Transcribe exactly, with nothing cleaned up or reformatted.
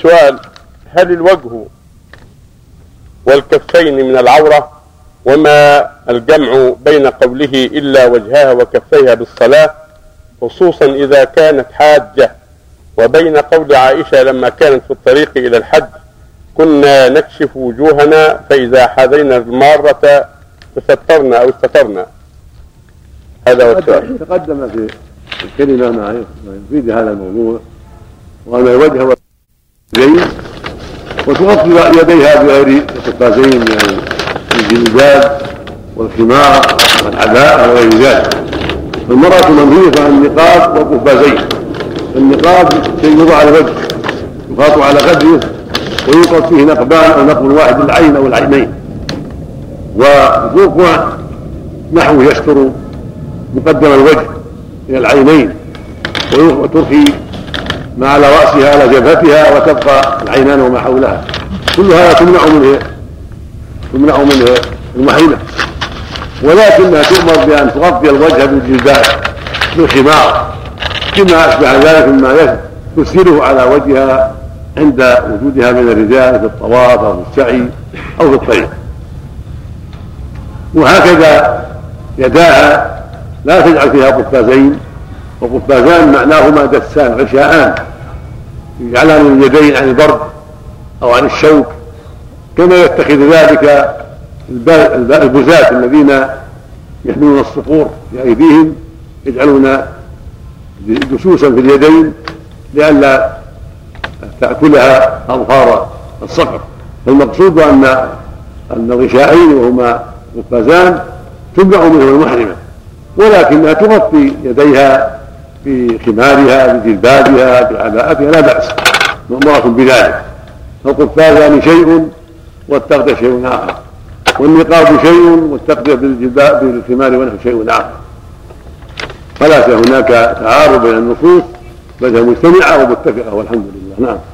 السؤال: هل الوجه والكفين من العورة؟ وما الجمع بين قوله إلا وجهها وكفيها بالصلاة، خصوصا إذا كانت حاجة، وبين قول عائشة لما كانت في الطريق إلى الحج كنا نكشف وجوهنا فإذا حاذينا المارة تسترنا أو استترنا؟ هذا هو السؤال. تقدم في الكلمة ما يفيد هذا الموضوع، وأن الوجه واليدين وتغطي يديها بغير القفازين يعني الجلباب والخمار والعباءة وغير ذلك. فالمرأة منهية عن النقاب والقفازين. النقاب شيء يوضع على الوجه يخاط على قدره ويوقف فيه نقبان أو نقب واحد للعين أو العينين، والركوع نحو يستر مقدم الوجه إلى العينين وترخي ما على رأسها على جبهتها وتبقى العينان وما حولها. كل هذا تمنع منه تمنع منه المحيلة، ولكنها تؤمر بأن تغطي الوجه بالجلباب بالخمار كما أشبه ذلك مما تسهله على وجهها عند وجودها من الرجال في الطواف أو في السعي أو في الطريق. وهكذا يداها لا تجعل فيها قفازين، وقفازان معناهما دسان غشاءان يجعلان اليدين عن البرد أو عن الشوك، كما يتخذ ذلك البزاة الذين يحملون الصقور بأيديهم يجعلون دسوسا في اليدين لئلا تأكلها أظفار الصقر. فالمقصود أن أن الغشاءين وهما قفازان تمنع منه المحرمة، ولكنها تغطي يديها بخمارها بجلبابها بعباءتها لا بأس، مأمورة بذلك. فالقفازان شيء والتغطية شيء آخر، والنقاب شيء والتغطية بالجلباب بالخمار ونحو شيء آخر، فليس هناك تعارض بين النصوص بل هي مجتمعة ومتفقة والحمد لله. نعم.